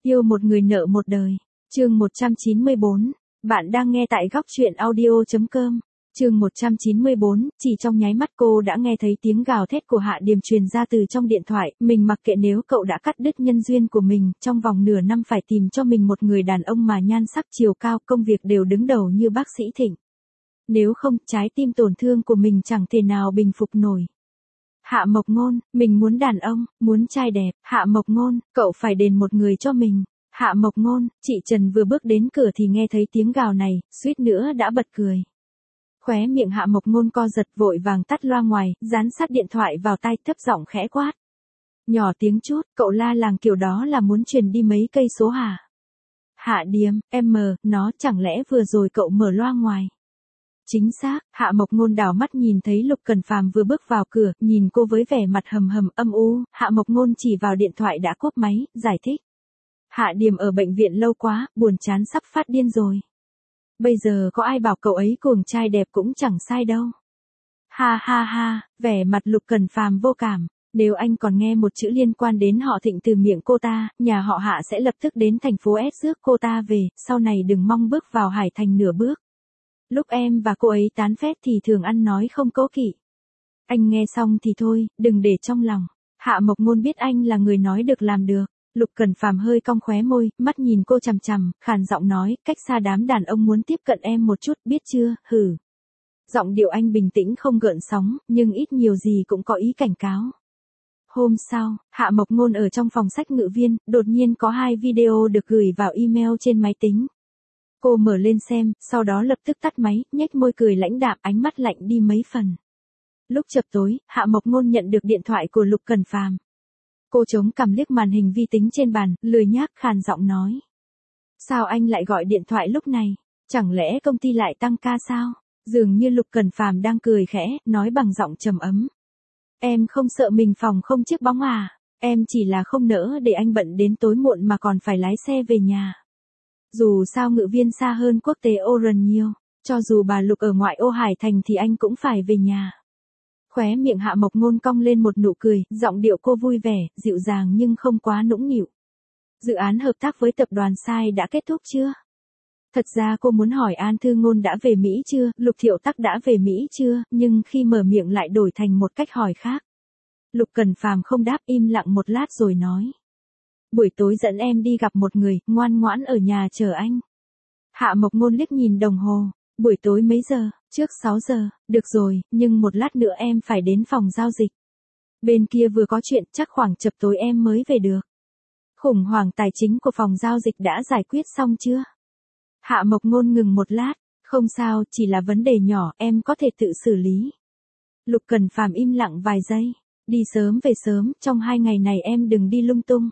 Yêu một người nợ một đời. Chương 194. Bạn đang nghe tại góc truyện audio.com. Chương 194, chỉ trong nháy mắt cô đã nghe thấy tiếng gào thét của Hạ Điềm truyền ra từ trong điện thoại, mình mặc kệ nếu cậu đã cắt đứt nhân duyên của mình, trong vòng nửa năm phải tìm cho mình một người đàn ông mà nhan sắc chiều cao, công việc đều đứng đầu như bác sĩ Thịnh. Nếu không, trái tim tổn thương của mình chẳng thể nào bình phục nổi. Hạ Mộc Ngôn, mình muốn đàn ông, muốn trai đẹp. Hạ Mộc Ngôn, cậu phải đền một người cho mình. Hạ Mộc Ngôn, chị Trần vừa bước đến cửa thì nghe thấy tiếng gào này, suýt nữa đã bật cười. Khóe miệng Hạ Mộc Ngôn co giật, vội vàng tắt loa ngoài, dán sát điện thoại vào tai, thấp giọng khẽ quát. Nhỏ tiếng chút, cậu la làng kiểu đó là muốn truyền đi mấy cây số hả? Hạ Điềm, nó chẳng lẽ vừa rồi cậu mở loa ngoài? Chính xác, Hạ Mộc Ngôn đảo mắt nhìn thấy Lục Cần Phàm vừa bước vào cửa, nhìn cô với vẻ mặt hầm hầm âm u, Hạ Mộc Ngôn chỉ vào điện thoại đã cốp máy, giải thích. Hạ Điềm ở bệnh viện lâu quá, buồn chán sắp phát điên rồi. Bây giờ có ai bảo cậu ấy cuồng trai đẹp cũng chẳng sai đâu. Ha ha ha, vẻ mặt Lục Cần Phàm vô cảm. Nếu anh còn nghe một chữ liên quan đến họ Thịnh từ miệng cô ta, nhà họ Hạ sẽ lập tức đến thành phố S rước cô ta về, sau này đừng mong bước vào Hải Thành nửa bước. Lúc em và cô ấy tán phét thì thường ăn nói không cố kỵ. Anh nghe xong thì thôi, đừng để trong lòng. Hạ Mộc Ngôn biết anh là người nói được làm được. Lục Cần Phàm hơi cong khóe môi, mắt nhìn cô chằm chằm, khàn giọng nói, cách xa đám đàn ông muốn tiếp cận em một chút, biết chưa, hừ. Giọng điệu anh bình tĩnh không gợn sóng, nhưng ít nhiều gì cũng có ý cảnh cáo. Hôm sau, Hạ Mộc Ngôn ở trong phòng sách Ngự Viên, đột nhiên có 2 video được gửi vào email trên máy tính. Cô mở lên xem, sau đó lập tức tắt máy, nhếch môi cười lãnh đạm, ánh mắt lạnh đi mấy phần. Lúc chập tối, Hạ Mộc Ngôn nhận được điện thoại của Lục Cần Phàm. Cô chống cằm liếc màn hình vi tính trên bàn, lười nhác khàn giọng nói. Sao anh lại gọi điện thoại lúc này? Chẳng lẽ công ty lại tăng ca sao? Dường như Lục Cần Phàm đang cười khẽ, nói bằng giọng trầm ấm. Em không sợ mình phòng không chiếc bóng à? Em chỉ là không nỡ để anh bận đến tối muộn mà còn phải lái xe về nhà. Dù sao Ngự Viên xa hơn quốc tế Oran nhiều, cho dù bà Lục ở ngoại ô Hải Thành thì anh cũng phải về nhà. Khóe miệng Hạ Mộc Ngôn cong lên một nụ cười, giọng điệu cô vui vẻ, dịu dàng nhưng không quá nũng nịu. Dự án hợp tác với tập đoàn Sai đã kết thúc chưa? Thật ra cô muốn hỏi An Thư Ngôn đã về Mỹ chưa, Lục Thiệu Tắc đã về Mỹ chưa, nhưng khi mở miệng lại đổi thành một cách hỏi khác. Lục Cần Phàm không đáp, im lặng một lát rồi nói. Buổi tối dẫn em đi gặp một người, ngoan ngoãn ở nhà chờ anh. Hạ Mộc Ngôn liếc nhìn đồng hồ. Buổi tối mấy giờ? Trước 6 giờ, được rồi, nhưng một lát nữa em phải đến phòng giao dịch. Bên kia vừa có chuyện, chắc khoảng chập tối em mới về được. Khủng hoảng tài chính của phòng giao dịch đã giải quyết xong chưa? Hạ Mộc Ngôn ngừng một lát, không sao, chỉ là vấn đề nhỏ, em có thể tự xử lý. Lục Cần Phàm im lặng vài giây, đi sớm về sớm, trong 2 ngày này em đừng đi lung tung.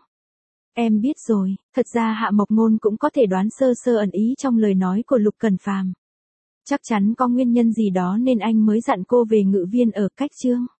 Em biết rồi, thật ra Hạ Mộc Ngôn cũng có thể đoán sơ sơ ẩn ý trong lời nói của Lục Cần Phàm. Chắc chắn có nguyên nhân gì đó nên anh mới dặn cô về Ngự Viên ở Cách Chương.